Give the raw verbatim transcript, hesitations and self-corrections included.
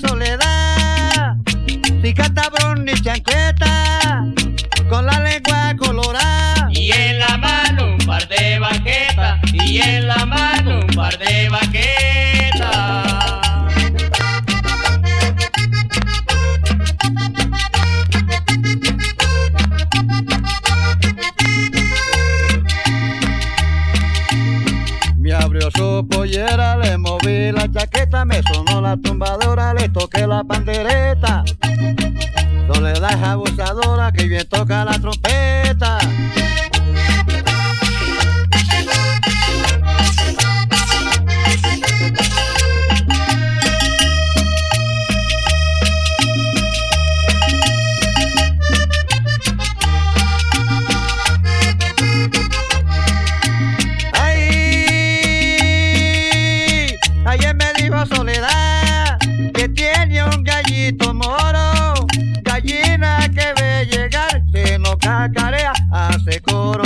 Soledad, si canta bron ni chancleta, con la lengua colorada. Y en la mano un par de baquetas, y en la mano un par de baquetas. Me abrió su pollera, le moví la chaqueta, me sonó la tumbadora, le toqué la pandereta. Soledad es abusadora, que bien toca la trompeta. Soledad, que tiene un gallito moro, gallina que ve llegar, se nos cacarea, hace coro.